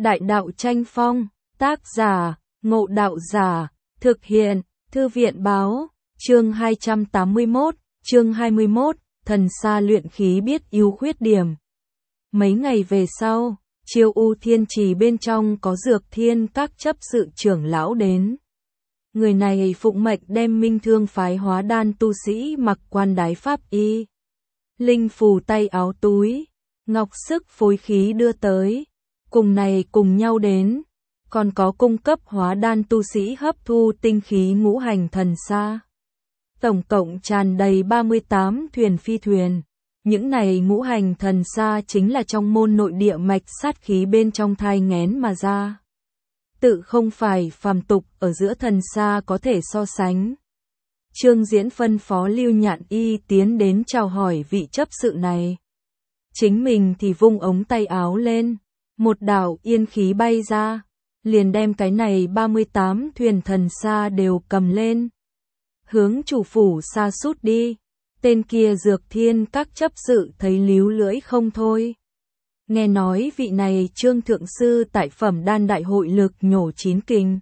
Đại đạo tranh phong, tác giả, Ngộ Đạo Giả, thực hiện, Thư viện báo, chương 281, chương 21, thần sa luyện khí biết ưu khuyết điểm. Mấy ngày về sau, Chiêu U Thiên Trì bên trong có Dược Thiên các chấp sự trưởng lão đến. Người này phụng mệnh đem Minh Thương phái hóa đan tu sĩ mặc quan đái pháp y, linh phù tay áo túi, ngọc sức phối khí đưa tới. Cùng này cùng nhau đến, còn có cung cấp hóa đan tu sĩ hấp thu tinh khí ngũ hành thần sa. Tổng cộng tràn đầy 38 thuyền phi thuyền. Những này ngũ hành thần sa chính là trong môn nội địa mạch sát khí bên trong thai nghén mà ra. Tự không phải phàm tục ở giữa thần sa có thể so sánh. Trương Diễn phân phó Lưu Nhạn Y tiến đến chào hỏi vị chấp sự này. Chính mình thì vung ống tay áo lên, một đạo yên khí bay ra, liền đem cái này 38 thuyền thần sa đều cầm lên. Hướng chủ phủ xa sút đi. Tên kia Dược Thiên các chấp sự thấy líu lưỡi không thôi. Nghe nói vị này Trương Thượng Sư tại Phẩm Đan Đại hội lực nhổ 9 kình.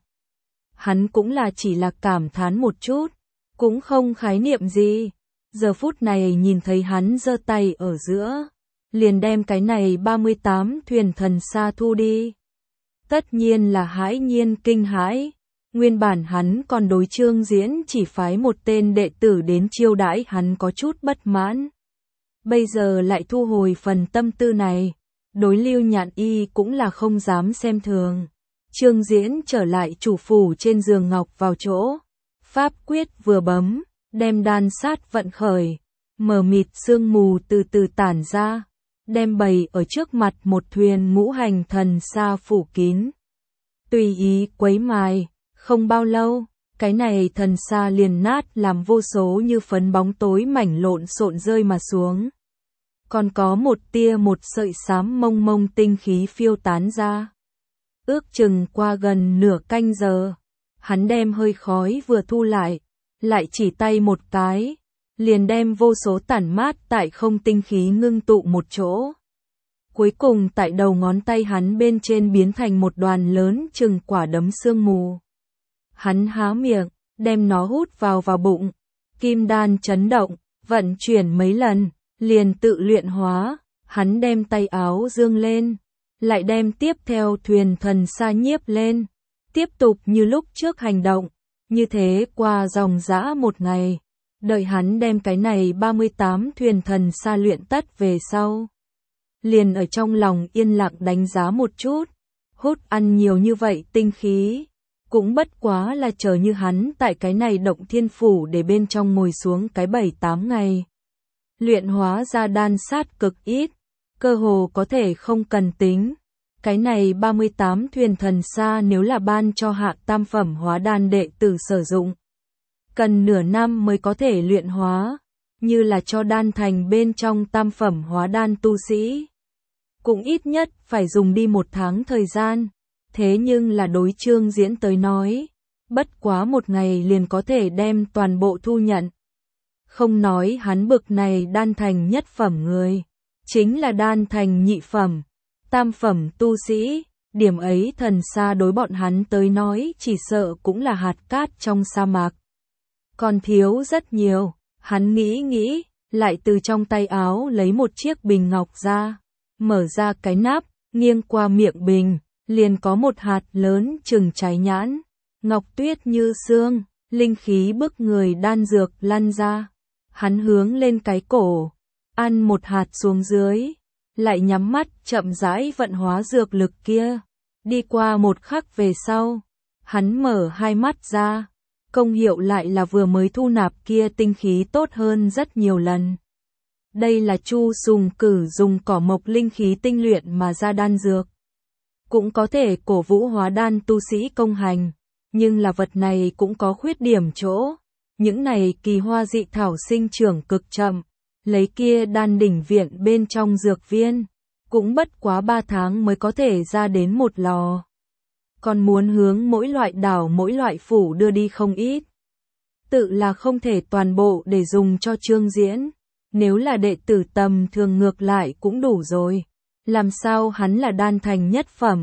Hắn cũng là chỉ là cảm thán một chút, cũng không khái niệm gì. Giờ phút này nhìn thấy hắn giơ tay ở giữa, liền đem cái này 38 thuyền thần sa thu đi. Tất nhiên là hãi nhiên kinh hãi. Nguyên bản hắn còn đối Trương Diễn chỉ phái một tên đệ tử đến chiêu đãi hắn có chút bất mãn. Bây giờ lại thu hồi phần tâm tư này, đối Lưu Nhạn Y cũng là không dám xem thường. Trương Diễn trở lại chủ phủ trên giường ngọc vào chỗ, pháp quyết vừa bấm, đem đan sát vận khởi, mờ mịt sương mù từ từ tản ra, đem bày ở trước mặt một thuyền ngũ hành thần sa phủ kín. Tùy ý quấy mài. Không bao lâu, cái này thần sa liền nát làm vô số như phấn bóng tối mảnh lộn xộn rơi mà xuống. Còn có một sợi xám mông mông tinh khí phiêu tán ra. Ước chừng qua gần nửa canh giờ, hắn đem hơi khói vừa thu lại chỉ tay một cái, liền đem vô số tản mát tại không tinh khí ngưng tụ một chỗ. Cuối cùng tại đầu ngón tay hắn bên trên biến thành một đoàn lớn chừng quả đấm sương mù. Hắn há miệng, đem nó hút vào bụng, kim đan chấn động, vận chuyển mấy lần, liền tự luyện hóa. Hắn đem tay áo dương lên, lại đem tiếp theo thuyền thần sa nhiếp lên, tiếp tục như lúc trước hành động. Như thế qua dòng dã một ngày, đợi hắn đem cái này 38 thuyền thần sa luyện tất về sau. Liền ở trong lòng yên lặng đánh giá một chút, hút ăn nhiều như vậy tinh khí. Cũng bất quá là chờ như hắn tại cái này động thiên phủ để bên trong ngồi xuống cái 7-8 ngày. Luyện hóa ra đan sát cực ít, cơ hồ có thể không cần tính. Cái này 38 thuyền thần sa nếu là ban cho hạ tam phẩm hóa đan đệ tử sử dụng, cần nửa năm mới có thể luyện hóa, như là cho đan thành bên trong tam phẩm hóa đan tu sĩ. Cũng ít nhất phải dùng đi 1 tháng thời gian. Thế nhưng là đối Trương Diễn tới nói, bất quá 1 ngày liền có thể đem toàn bộ thu nhận. Không nói hắn bực này đan thành nhất phẩm người, chính là đan thành nhị phẩm, tam phẩm tu sĩ, điểm ấy thần sa đối bọn hắn tới nói chỉ sợ cũng là hạt cát trong sa mạc. Còn thiếu rất nhiều, hắn nghĩ, lại từ trong tay áo lấy một chiếc bình ngọc ra, mở ra cái nắp, nghiêng qua miệng bình. Liền có một hạt lớn chừng trái nhãn, ngọc tuyết như sương, linh khí bức người đan dược lăn ra. Hắn hướng lên cái cổ, ăn một hạt xuống dưới, lại nhắm mắt chậm rãi vận hóa dược lực kia. Đi qua một khắc về sau, hắn mở hai mắt ra, công hiệu lại là vừa mới thu nạp kia tinh khí tốt hơn rất nhiều lần. Đây là Chu Sùng Cử dùng cỏ mộc linh khí tinh luyện mà ra đan dược. Cũng có thể cổ vũ hóa đan tu sĩ công hành, nhưng là vật này cũng có khuyết điểm chỗ. Những này kỳ hoa dị thảo sinh trưởng cực chậm, lấy kia đan đỉnh viện bên trong dược viên, cũng bất quá 3 tháng mới có thể ra đến một lò. Còn muốn hướng mỗi loại đảo mỗi loại phủ đưa đi không ít. Tự là không thể toàn bộ để dùng cho Trương Diễn, nếu là đệ tử tầm thường ngược lại cũng đủ rồi. Làm sao hắn là đan thành nhất phẩm,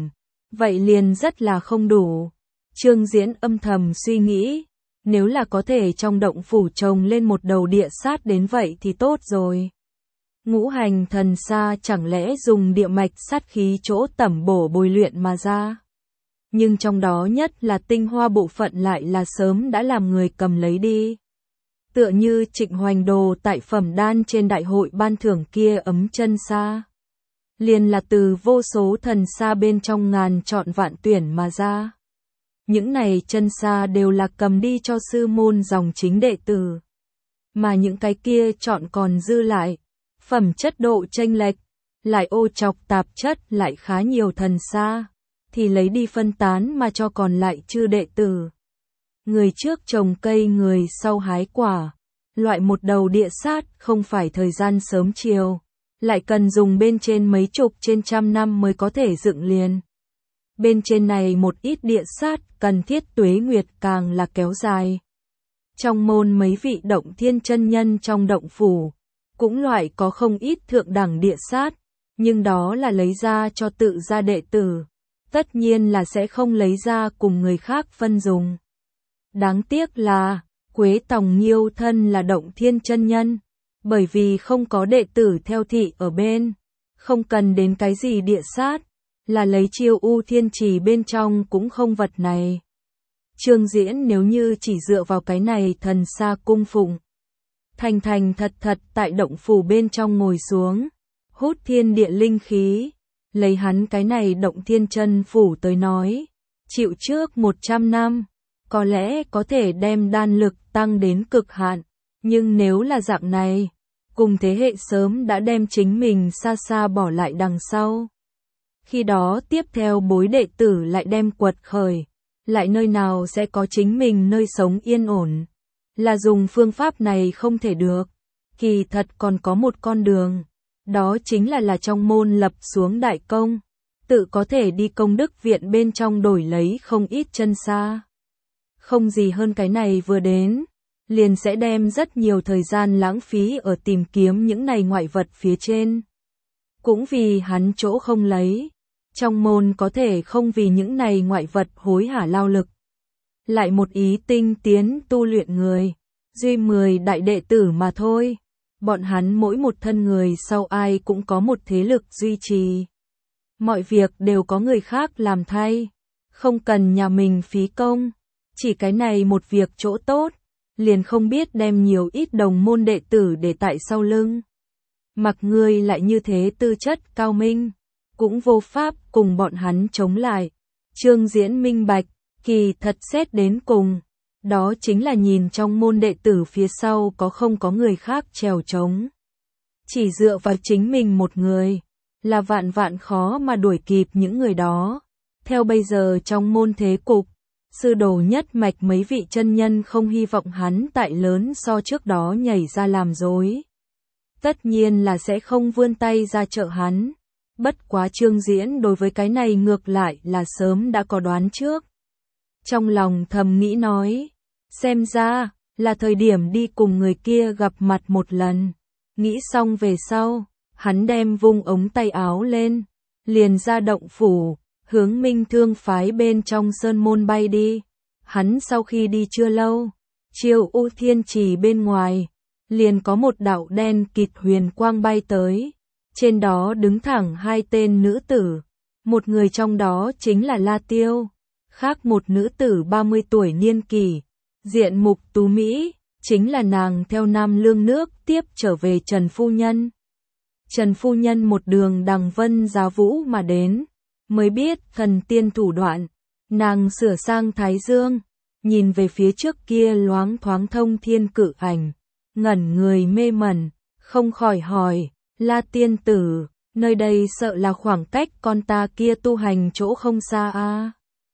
vậy liền rất là không đủ. Trương Diễn âm thầm suy nghĩ, nếu là có thể trong động phủ trồng lên một đầu địa sát đến vậy thì tốt rồi. Ngũ hành thần sa chẳng lẽ dùng địa mạch sát khí chỗ tẩm bổ bồi luyện mà ra. Nhưng trong đó nhất là tinh hoa bộ phận lại là sớm đã làm người cầm lấy đi. Tựa như Trịnh Hoành Đồ tại phẩm đan trên đại hội ban thưởng kia ấm chân sa. Liền là từ vô số thần sa bên trong ngàn chọn vạn tuyển mà ra. Những này chân sa đều là cầm đi cho sư môn dòng chính đệ tử. Mà những cái kia chọn còn dư lại. Phẩm chất độ chênh lệch, lại ô chọc tạp chất lại khá nhiều thần sa. Thì lấy đi phân tán mà cho còn lại chư đệ tử. Người trước trồng cây người sau hái quả. Loại một đầu địa sát không phải thời gian sớm chiều. Lại cần dùng bên trên mấy chục trên trăm năm mới có thể dựng liền. Bên trên này một ít địa sát cần thiết tuế nguyệt càng là kéo dài. Trong môn mấy vị động thiên chân nhân trong động phủ, cũng loại có không ít thượng đẳng địa sát, nhưng đó là lấy ra cho tự gia đệ tử. Tất nhiên là sẽ không lấy ra cùng người khác phân dùng. Đáng tiếc là, Quế Tòng Nhiêu thân là động thiên chân nhân, bởi vì không có đệ tử theo thị ở bên, không cần đến cái gì địa sát, là lấy chiêu U Thiên Trì bên trong cũng không vật này. Trương Diễn nếu như chỉ dựa vào cái này thần sa cung phụng, thành thành thật thật tại động phủ bên trong ngồi xuống, hút thiên địa linh khí, lấy hắn cái này động thiên chân phủ tới nói, chịu trước 100 năm, có lẽ có thể đem đan lực tăng đến cực hạn, nhưng nếu là dạng này, cùng thế hệ sớm đã đem chính mình xa xa bỏ lại đằng sau. Khi đó tiếp theo bối đệ tử lại đem quật khởi, lại nơi nào sẽ có chính mình nơi sống yên ổn. Là dùng phương pháp này không thể được, kỳ thật còn có một con đường, đó chính là trong môn lập xuống đại công, tự có thể đi công đức viện bên trong đổi lấy không ít chân sa. Không gì hơn cái này vừa đến, liền sẽ đem rất nhiều thời gian lãng phí ở tìm kiếm những này ngoại vật phía trên. Cũng vì hắn chỗ không lấy, trong môn có thể không vì những này ngoại vật hối hả lao lực. Lại một ý tinh tiến tu luyện người, duy 10 đại đệ tử mà thôi. Bọn hắn mỗi một thân người sau ai cũng có một thế lực duy trì. Mọi việc đều có người khác làm thay, không cần nhà mình phí công. Chỉ cái này một việc chỗ tốt, liền không biết đem nhiều ít đồng môn đệ tử để tại sau lưng. Mặc ngươi lại như thế tư chất cao minh, cũng vô pháp cùng bọn hắn chống lại. Trương Diễn minh bạch, kỳ thật xét đến cùng, đó chính là nhìn trong môn đệ tử phía sau có không có người khác trèo trống. Chỉ dựa vào chính mình một người, là vạn vạn khó mà đuổi kịp những người đó. Theo bây giờ trong môn thế cục, sư đồ nhất mạch mấy vị chân nhân không hy vọng hắn tại lớn so trước đó nhảy ra làm dối. Tất nhiên là sẽ không vươn tay ra trợ hắn. Bất quá Trương Diễn đối với cái này ngược lại là sớm đã có đoán trước. Trong lòng thầm nghĩ nói, xem ra là thời điểm đi cùng người kia gặp mặt một lần. Nghĩ xong về sau, hắn đem vung ống tay áo lên, liền ra động phủ, hướng Minh Thương phái bên trong sơn môn bay đi. Hắn sau khi đi chưa lâu, chiêu U Thiên Trì bên ngoài, liền có một đạo đen kịt huyền quang bay tới. Trên đó đứng thẳng hai tên nữ tử, một người trong đó chính là La Tiêu, khác một nữ tử 30 tuổi niên kỷ, diện mục tú mỹ, chính là nàng theo Nam Lương nước tiếp trở về Trần Phu Nhân. Trần Phu Nhân một đường đằng vân giá vũ mà đến, mới biết thần tiên thủ đoạn, nàng sửa sang thái dương, nhìn về phía trước kia loáng thoáng thông thiên cự ảnh, ngẩn người mê mẩn, không khỏi hỏi, La tiên tử, nơi đây sợ là khoảng cách con ta kia tu hành chỗ không xa a.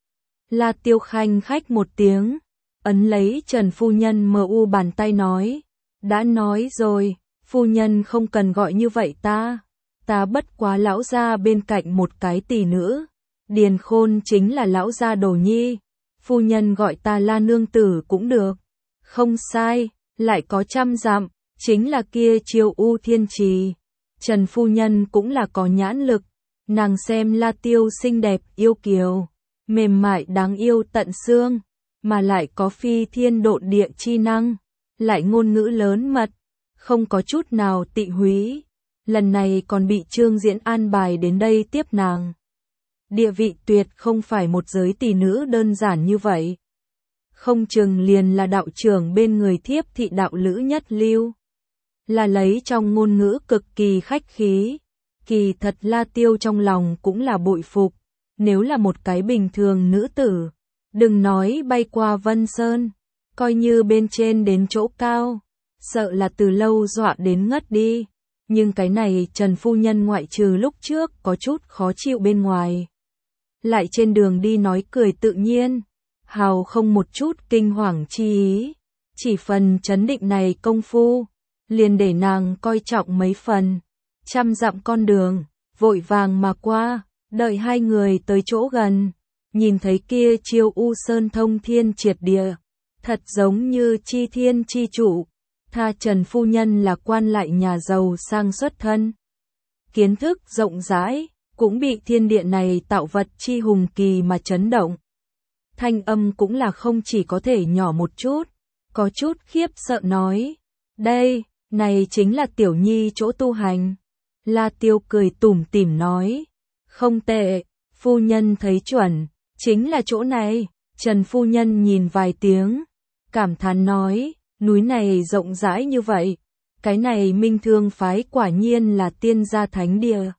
La Tiêu khanh khách một tiếng, ấn lấy Trần Phu Nhân mờ u bàn tay nói, đã nói rồi, phu nhân không cần gọi như vậy ta bất quá lão gia bên cạnh một cái tỷ nữ, Điền Khôn chính là lão gia đồ nhi, phu nhân gọi ta La nương tử cũng được, không sai, lại có 100 dặm, chính là kia chiêu U Thiên Trì. Trần Phu Nhân cũng là có nhãn lực, Nàng xem La Tiêu xinh đẹp yêu kiều, mềm mại đáng yêu tận xương, mà lại có phi thiên độn địa chi năng, lại ngôn ngữ lớn mật, không có chút nào tị húy. Lần này còn bị Trương Diễn an bài đến đây tiếp nàng. Địa vị tuyệt không phải một giới tỷ nữ đơn giản như vậy. Không chừng liền là đạo trưởng bên người thiếp thị đạo lữ nhất lưu. Là lấy trong ngôn ngữ cực kỳ khách khí. Kỳ thật La Tiêu trong lòng cũng là bội phục. Nếu là một cái bình thường nữ tử, đừng nói bay qua Vân Sơn, coi như bên trên đến chỗ cao, sợ là từ lâu dọa đến ngất đi. Nhưng cái này Trần phu nhân ngoại trừ lúc trước có chút khó chịu bên ngoài, lại trên đường đi nói cười tự nhiên, hào không một chút kinh hoàng chi ý, chỉ phần chấn định này công phu, liền để nàng coi trọng mấy phần. Trăm dặm con đường, vội vàng mà qua, đợi hai người tới chỗ gần, nhìn thấy kia Chiêu U Sơn thông thiên triệt địa, thật giống như chi thiên chi chủ. Tha Trần phu nhân là quan lại nhà giàu sang xuất thân, kiến thức rộng rãi, cũng bị thiên địa này tạo vật chi hùng kỳ mà chấn động. Thanh âm cũng là không chỉ có thể nhỏ một chút, có chút khiếp sợ nói, đây, này chính là tiểu nhi chỗ tu hành. La Tiêu cười tủm tỉm nói, không tệ, phu nhân thấy chuẩn, chính là chỗ này. Trần phu nhân nhìn vài tiếng, cảm thán nói, núi này rộng rãi như vậy, cái này Minh Thương phái quả nhiên là tiên gia thánh địa.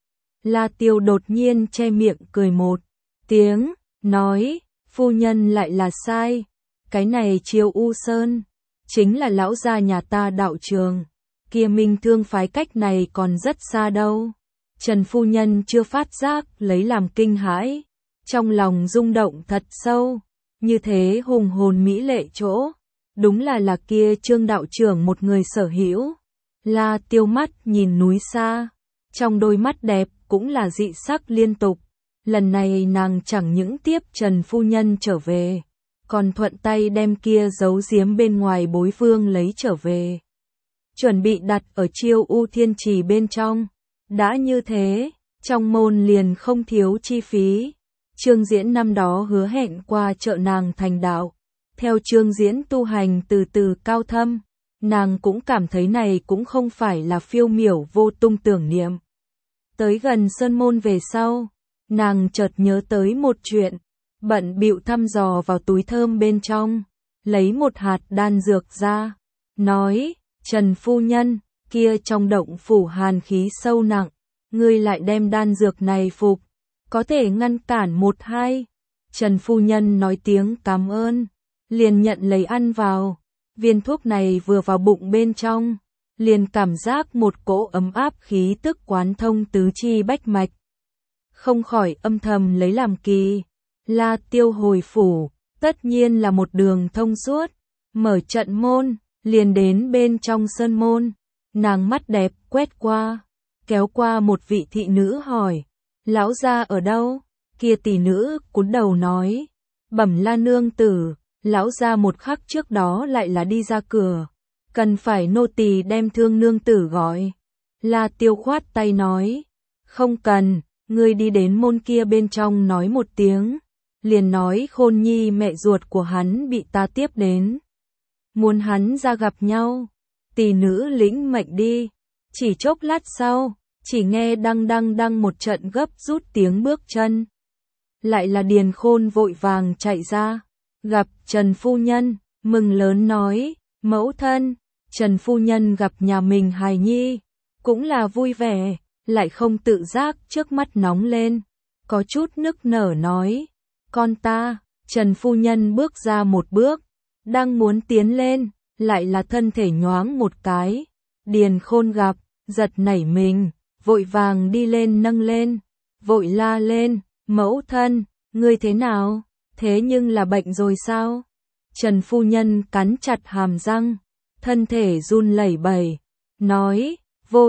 La Tiêu đột nhiên che miệng cười một tiếng, nói, phu nhân lại là sai, cái này Chiêu U Sơn, chính là lão gia nhà ta đạo trường, kia Minh Thương phái cách này còn rất xa đâu. Trần phu nhân chưa phát giác lấy làm kinh hãi, trong lòng rung động thật sâu, như thế hùng hồn mỹ lệ chỗ. Đúng là kia Trương đạo trưởng một người sở hữu. La Tiêu mắt nhìn núi xa, trong đôi mắt đẹp cũng là dị sắc liên tục. Lần này nàng chẳng những tiếp Trần phu nhân trở về, còn thuận tay đem kia giấu giếm bên ngoài bối vương lấy trở về, chuẩn bị đặt ở Chiêu U Thiên Trì bên trong. Đã như thế, trong môn liền không thiếu chi phí. Trương Diễn năm đó hứa hẹn qua trợ nàng thành đạo. Theo Trương Diễn tu hành từ từ cao thâm, nàng cũng cảm thấy này cũng không phải là phiêu miểu vô tung tưởng niệm. Tới gần sơn môn về sau, nàng chợt nhớ tới một chuyện, bận bịu thăm dò vào túi thơm bên trong, lấy một hạt đan dược ra, nói, Trần phu nhân, kia trong động phủ hàn khí sâu nặng, ngươi lại đem đan dược này phục, có thể ngăn cản một hai. Trần phu nhân nói tiếng cảm ơn, liền nhận lấy ăn vào. Viên thuốc này vừa vào bụng bên trong, liền cảm giác một cỗ ấm áp khí tức quán thông tứ chi bách mạch. Không khỏi âm thầm lấy làm kỳ. La Tiêu hồi phủ, tất nhiên là một đường thông suốt, mở trận môn, liền đến bên trong sân môn. Nàng mắt đẹp quét qua, kéo qua một vị thị nữ hỏi, lão gia ở đâu? Kia tỷ nữ cúi đầu nói, bẩm La nương tử, lão gia một khắc trước đó lại là đi ra cửa, cần phải nô tỳ đem Thương nương tử gọi. La Tiêu khoát tay nói, không cần, ngươi đi đến môn kia bên trong nói một tiếng, liền nói Khôn Nhi mẹ ruột của hắn bị ta tiếp đến, muốn hắn ra gặp nhau. Tỷ nữ lĩnh mệnh đi. Chỉ chốc lát sau, chỉ nghe đăng đăng đăng một trận gấp rút tiếng bước chân. Lại là Điền Khôn vội vàng chạy ra, gặp Trần phu nhân, mừng lớn nói, mẫu thân. Trần phu nhân gặp nhà mình hài nhi, cũng là vui vẻ, lại không tự giác trước mắt nóng lên, có chút nức nở nói, con ta. Trần phu nhân bước ra một bước, đang muốn tiến lên, lại là thân thể nhoáng một cái. Điền Khôn gặp, giật nảy mình, vội vàng đi lên nâng lên, vội la lên, mẫu thân, ngươi thế nào? Thế nhưng là bệnh rồi sao? Trần phu nhân cắn chặt hàm răng, thân thể run lẩy bẩy, nói, vô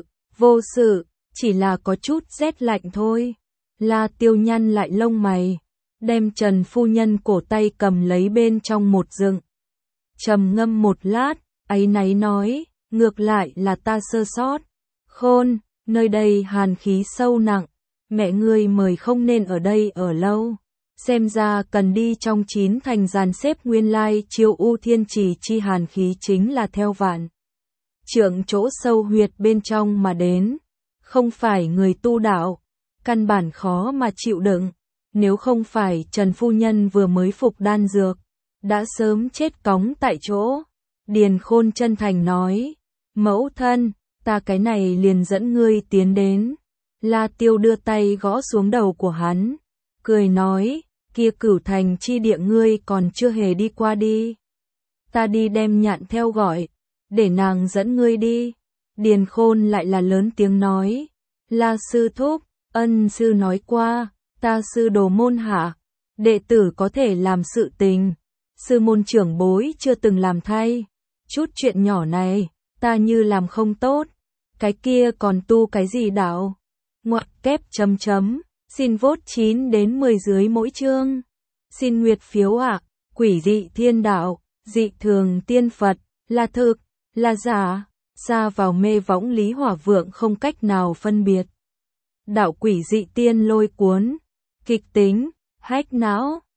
sự, chỉ là có chút rét lạnh thôi. La Tiêu nhăn lại lông mày, đem Trần phu nhân cổ tay cầm lấy bên trong một dựng. Trầm ngâm một lát, áy náy nói, ngược lại là ta sơ sót. Khôn, nơi đây hàn khí sâu nặng, Mẹ ngươi mời không nên ở đây ở lâu. Xem ra cần đi trong 9 thành dàn xếp nguyên lai chiêu u thiên trì chi hàn khí chính là theo vạn trượng chỗ sâu huyệt bên trong mà đến. Không phải người tu đạo, căn bản khó mà chịu đựng. Nếu không phải Trần Phu Nhân vừa mới phục đan dược, đã sớm chết cóng tại chỗ. Điền Khôn chân thành nói, mẫu thân, ta cái này liền dẫn ngươi tiến đến. La Tiêu đưa tay gõ xuống đầu của hắn, cười nói, kia Cửu Thành chi địa ngươi còn chưa hề đi qua đi. Ta đi đem Nhạn theo gọi, để nàng dẫn ngươi đi. Điền Khôn lại là lớn tiếng nói, La sư thúc, ân sư nói qua, ta sư đồ môn hạ, đệ tử có thể làm sự tình, sư môn trưởng bối chưa từng làm thay. Chút chuyện nhỏ này, ta như làm không tốt, cái kia còn tu cái gì đạo? Ngoặc kép chấm chấm, xin vote 9 đến 10 dưới mỗi chương. Xin nguyệt phiếu ạ, quỷ dị thiên đạo, dị thường tiên Phật, là thực, là giả, xa vào mê võng Lý Hỏa Vượng không cách nào phân biệt. Đạo quỷ dị tiên lôi cuốn, kịch tính, hách não.